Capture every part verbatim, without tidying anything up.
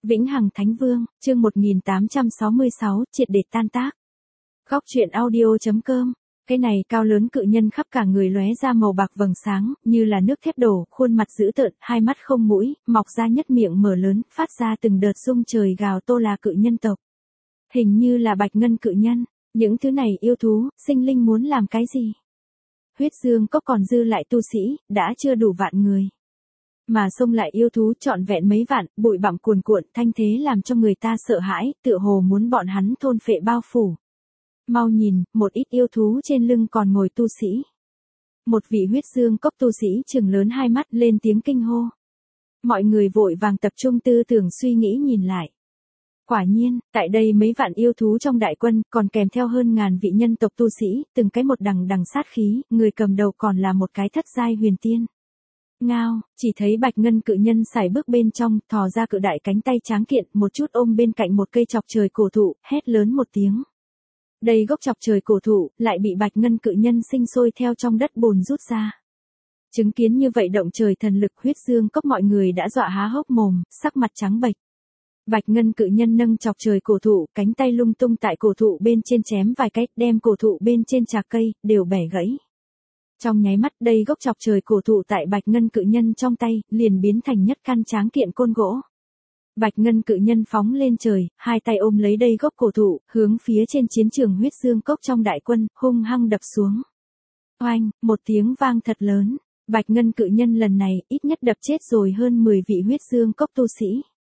Vĩnh Hằng Thánh Vương, chương một nghìn tám trăm sáu mươi sáu, triệt để tan tác. Góc truyện audio.com. Cái này cao lớn cự nhân khắp cả người lóe ra màu bạc vầng sáng, như là nước thép đổ, khuôn mặt dữ tợn, hai mắt không mũi, mọc ra nhất miệng mở lớn, phát ra từng đợt rung trời gào tô là cự nhân tộc. Hình như là bạch ngân cự nhân, những thứ này yêu thú, sinh linh muốn làm cái gì? Huyết Dương Cốc còn dư lại tu sĩ, đã chưa đủ vạn người. Mà xông lại yêu thú trọn vẹn mấy vạn, bụi bặm cuồn cuộn, thanh thế làm cho người ta sợ hãi, tựa hồ muốn bọn hắn thôn phệ bao phủ. Mau nhìn, một ít yêu thú trên lưng còn ngồi tu sĩ. Một vị Huyết Dương Cốc tu sĩ trừng lớn hai mắt lên tiếng kinh hô. Mọi người vội vàng tập trung tư tưởng suy nghĩ nhìn lại. Quả nhiên, tại đây mấy vạn yêu thú trong đại quân, còn kèm theo hơn ngàn vị nhân tộc tu sĩ, từng cái một đằng đằng sát khí, người cầm đầu còn là một cái thất giai huyền tiên. Ngao, chỉ thấy bạch ngân cự nhân sải bước bên trong, thò ra cự đại cánh tay tráng kiện, một chút ôm bên cạnh một cây chọc trời cổ thụ, hét lớn một tiếng. Đây gốc chọc trời cổ thụ, lại bị bạch ngân cự nhân sinh sôi theo trong đất bùn rút ra. Chứng kiến như vậy động trời thần lực Huyết Dương Cốc mọi người đã dọa há hốc mồm, sắc mặt trắng bệch. Bạch ngân cự nhân nâng chọc trời cổ thụ, cánh tay lung tung tại cổ thụ bên trên chém vài cái, đem cổ thụ bên trên trạc cây, đều bẻ gãy. Trong nháy mắt đây gốc chọc trời cổ thụ tại bạch ngân cự nhân trong tay, liền biến thành nhất căn tráng kiện côn gỗ. Bạch ngân cự nhân phóng lên trời, hai tay ôm lấy đây gốc cổ thụ, hướng phía trên chiến trường Huyết Dương Cốc trong đại quân, hung hăng đập xuống. Oanh, một tiếng vang thật lớn, bạch ngân cự nhân lần này, ít nhất đập chết rồi hơn mười vị Huyết Dương Cốc tu sĩ.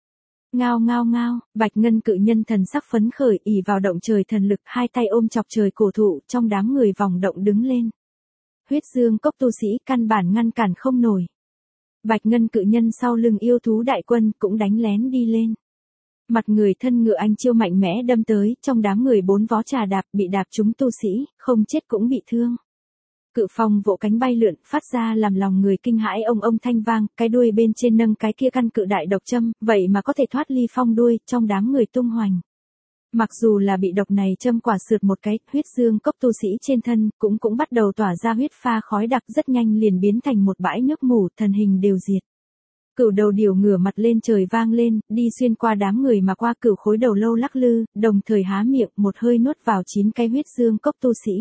Ngao ngao ngao, bạch ngân cự nhân thần sắc phấn khởi ỷ vào động trời thần lực, hai tay ôm chọc trời cổ thụ, trong đám người vòng động đứng lên. Huyết Dương Cốc tu sĩ căn bản ngăn cản không nổi. Bạch ngân cự nhân sau lưng yêu thú đại quân cũng đánh lén đi lên. Mặt người thân ngựa anh chiêu mạnh mẽ đâm tới, trong đám người bốn vó trà đạp bị đạp trúng tu sĩ, không chết cũng bị thương. Cự phong vỗ cánh bay lượn, phát ra làm lòng người kinh hãi ông ông thanh vang, cái đuôi bên trên nâng cái kia căn cự đại độc châm, vậy mà có thể thoát ly phong đuôi, trong đám người tung hoành. Mặc dù là bị độc này châm quả sượt một cái, Huyết Dương Cốc tu sĩ trên thân, cũng cũng bắt đầu tỏa ra huyết pha khói đặc rất nhanh liền biến thành một bãi nước mù, thần hình đều diệt. Cửu đầu điểu ngửa mặt lên trời vang lên, đi xuyên qua đám người mà qua cửu khối đầu lâu lắc lư, đồng thời há miệng một hơi nuốt vào chín cái Huyết Dương Cốc tu sĩ.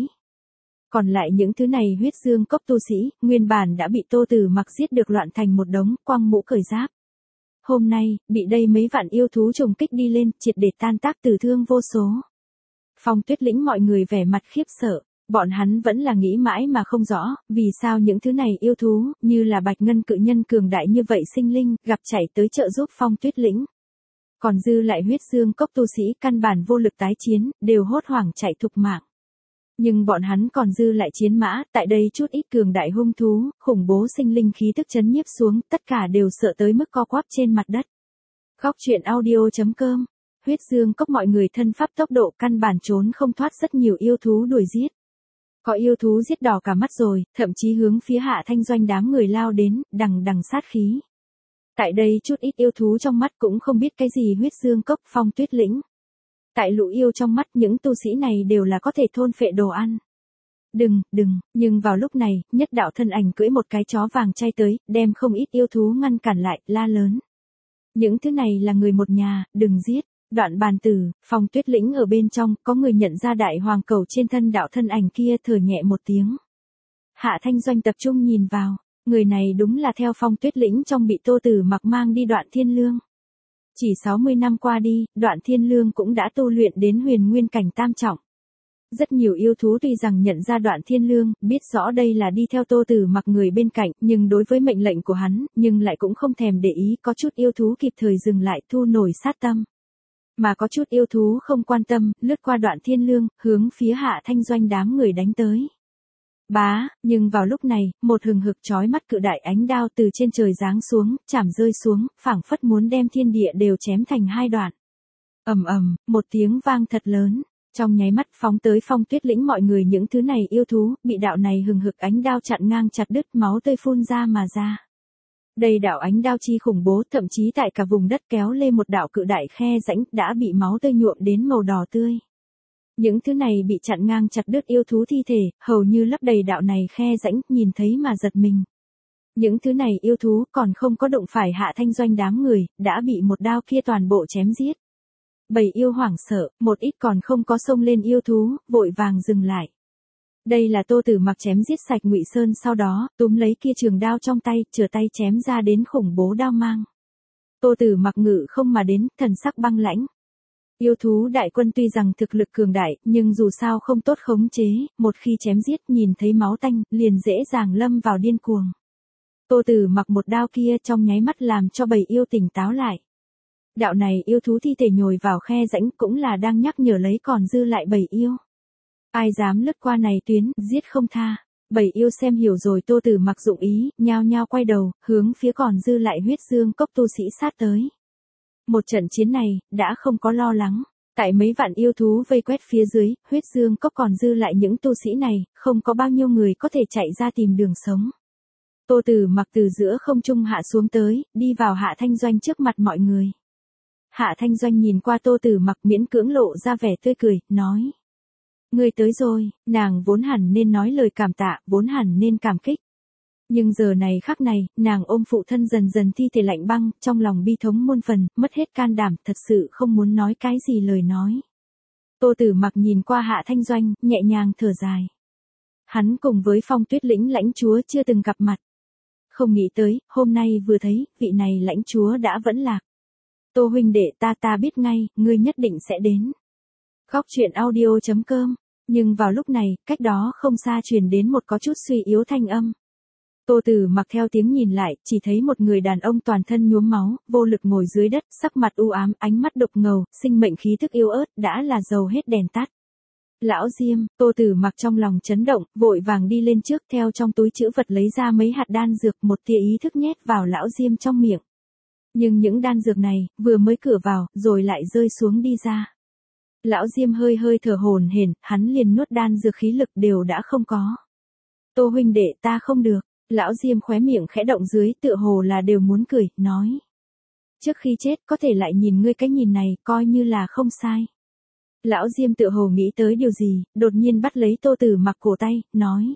Còn lại những thứ này Huyết Dương Cốc tu sĩ, nguyên bản đã bị Tô Tử Mặc giết được loạn thành một đống, quăng mũ cởi giáp. Hôm nay, bị đây mấy vạn yêu thú trùng kích đi lên, triệt để tan tác tử thương vô số. Phong Tuyết Lĩnh mọi người vẻ mặt khiếp sợ, bọn hắn vẫn là nghĩ mãi mà không rõ, vì sao những thứ này yêu thú, như là bạch ngân cự nhân cường đại như vậy sinh linh, gặp chạy tới trợ giúp Phong Tuyết Lĩnh. Còn dư lại Huyết Dương Cốc tu sĩ căn bản vô lực tái chiến, đều hốt hoảng chạy thục mạng. Nhưng bọn hắn còn dư lại chiến mã, tại đây chút ít cường đại hung thú, khủng bố sinh linh khí tức chấn nhiếp xuống, tất cả đều sợ tới mức co quắp trên mặt đất. Góc truyện audio.com. Huyết Dương Cốc mọi người thân pháp tốc độ căn bản trốn không thoát rất nhiều yêu thú đuổi giết. Có yêu thú giết đỏ cả mắt rồi, thậm chí hướng phía Hạ Thanh Doanh đám người lao đến, đằng đằng sát khí. Tại đây chút ít yêu thú trong mắt cũng không biết cái gì Huyết Dương Cốc, Phong Tuyết Lĩnh. Tại lũ yêu trong mắt những tu sĩ này đều là có thể thôn phệ đồ ăn. Đừng, đừng, nhưng vào lúc này, nhất đạo thân ảnh cưỡi một cái chó vàng chay tới, đem không ít yêu thú ngăn cản lại, la lớn. Những thứ này là người một nhà, đừng giết. Đoạn Bàn Tử, Phong Tuyết Lĩnh ở bên trong, có người nhận ra đại hoàng cầu trên thân đạo thân ảnh kia thở nhẹ một tiếng. Hạ Thanh Doanh tập trung nhìn vào, người này đúng là theo Phong Tuyết Lĩnh trong bị Tô Tử Mặc mang đi Đoạn Thiên Lương. Chỉ sáu mươi năm qua đi, Đoạn Thiên Lương cũng đã tu luyện đến huyền nguyên cảnh tam trọng. Rất nhiều yêu thú tuy rằng nhận ra Đoạn Thiên Lương, biết rõ đây là đi theo Tô Tử Mặc người bên cạnh, nhưng đối với mệnh lệnh của hắn, nhưng lại cũng không thèm để ý, có chút yêu thú kịp thời dừng lại thu nổi sát tâm. Mà có chút yêu thú không quan tâm, lướt qua Đoạn Thiên Lương, hướng phía Hạ Thanh Doanh đám người đánh tới. Bá, nhưng vào lúc này, một hừng hực chói mắt cự đại ánh đao từ trên trời giáng xuống, chảm rơi xuống, phảng phất muốn đem thiên địa đều chém thành hai đoạn. Ầm ầm, một tiếng vang thật lớn, trong nháy mắt phóng tới Phong Tuyết Lĩnh mọi người những thứ này yêu thú, bị đạo này hừng hực ánh đao chặn ngang chặt đứt, máu tươi phun ra mà ra. Đây đạo ánh đao chi khủng bố, thậm chí tại cả vùng đất kéo lên một đạo cự đại khe rãnh, đã bị máu tươi nhuộm đến màu đỏ tươi. Những thứ này bị chặn ngang chặt đứt yêu thú thi thể, hầu như lấp đầy đạo này khe rãnh, nhìn thấy mà giật mình. Những thứ này yêu thú còn không có đụng phải Hạ Thanh Doanh đám người, đã bị một đao kia toàn bộ chém giết. Bầy yêu hoảng sợ, một ít còn không có xông lên yêu thú, vội vàng dừng lại. Đây là Tô Tử Mặc chém giết sạch Ngụy Sơn sau đó, túm lấy kia trường đao trong tay, trở tay chém ra đến khủng bố đao mang. Tô Tử Mặc ngự không mà đến, thần sắc băng lãnh. Yêu thú đại quân tuy rằng thực lực cường đại, nhưng dù sao không tốt khống chế, một khi chém giết nhìn thấy máu tanh, liền dễ dàng lâm vào điên cuồng. Tô Tử Mặc một đao kia trong nháy mắt làm cho bầy yêu tỉnh táo lại. Đạo này yêu thú thi thể nhồi vào khe rãnh cũng là đang nhắc nhở lấy còn dư lại bầy yêu. Ai dám lướt qua này tuyến, giết không tha. Bầy yêu xem hiểu rồi Tô Tử Mặc dụng ý, nhao nhao quay đầu, hướng phía còn dư lại huyết dương cốc tu sĩ sát tới. Một trận chiến này, đã không có lo lắng. Tại mấy vạn yêu thú vây quét phía dưới, huyết dương cốc còn dư lại những tu sĩ này, không có bao nhiêu người có thể chạy ra tìm đường sống. Tô Tử Mặc từ giữa không trung hạ xuống tới, đi vào Hạ Thanh Doanh trước mặt mọi người. Hạ Thanh Doanh nhìn qua Tô Tử Mặc miễn cưỡng lộ ra vẻ tươi cười, nói. Ngươi tới rồi, nàng vốn hẳn nên nói lời cảm tạ, vốn hẳn nên cảm kích. Nhưng giờ này khắc này, nàng ôm phụ thân dần dần thi thể lạnh băng, trong lòng bi thống muôn phần, mất hết can đảm, thật sự không muốn nói cái gì lời nói. Tô Tử Mặc nhìn qua Hạ Thanh Doanh, nhẹ nhàng thở dài. Hắn cùng với Phong Tuyết Lĩnh lãnh chúa chưa từng gặp mặt. Không nghĩ tới, hôm nay vừa thấy, vị này lãnh chúa đã vẫn lạc. Tô huynh đệ ta ta biết ngay, ngươi nhất định sẽ đến. Góc truyện audio chấm com. Nhưng vào lúc này, cách đó không xa truyền đến một có chút suy yếu thanh âm. Tô Tử Mặc theo tiếng nhìn lại, chỉ thấy một người đàn ông toàn thân nhuốm máu, vô lực ngồi dưới đất, sắc mặt u ám, ánh mắt đục ngầu, sinh mệnh khí thức yếu ớt, đã là dầu hết đèn tắt. Lão Diêm, Tô Tử Mặc trong lòng chấn động, vội vàng đi lên trước, theo trong túi trữ vật lấy ra mấy hạt đan dược, một tia ý thức nhét vào lão Diêm trong miệng. Nhưng những đan dược này, vừa mới cửa vào, rồi lại rơi xuống đi ra. Lão Diêm hơi hơi thở hổn hển, hắn liền nuốt đan dược khí lực đều đã không có. Tô huynh đệ ta không được, lão Diêm khóe miệng khẽ động dưới, tựa hồ là đều muốn cười, nói. Trước khi chết có thể lại nhìn ngươi cái nhìn này, coi như là không sai. Lão Diêm tựa hồ nghĩ tới điều gì, đột nhiên bắt lấy Tô Tử Mặc cổ tay, nói.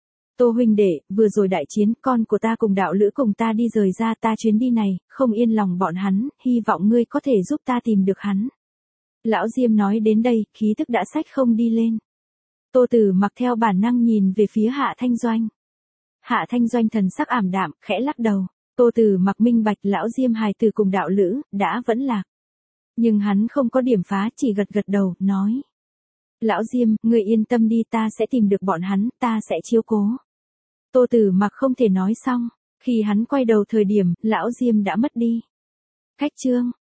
Tô huynh đệ, vừa rồi đại chiến, con của ta cùng đạo lữ cùng ta đi rời ra ta chuyến đi này, không yên lòng bọn hắn, hy vọng ngươi có thể giúp ta tìm được hắn. Lão Diêm nói đến đây, khí tức đã xách không đi lên. Tô Tử Mặc theo bản năng nhìn về phía Hạ Thanh Doanh. Hạ Thanh Doanh thần sắc ảm đạm, khẽ lắc đầu. Tô Tử Mặc minh bạch lão Diêm hài tử cùng đạo lữ, đã vẫn lạc. Nhưng hắn không có điểm phá, chỉ gật gật đầu, nói. Lão Diêm, ngươi yên tâm đi, ta sẽ tìm được bọn hắn, ta sẽ chiếu cố. Tô Tử Mặc không thể nói xong, khi hắn quay đầu thời điểm, lão Diêm đã mất đi. Cách chương.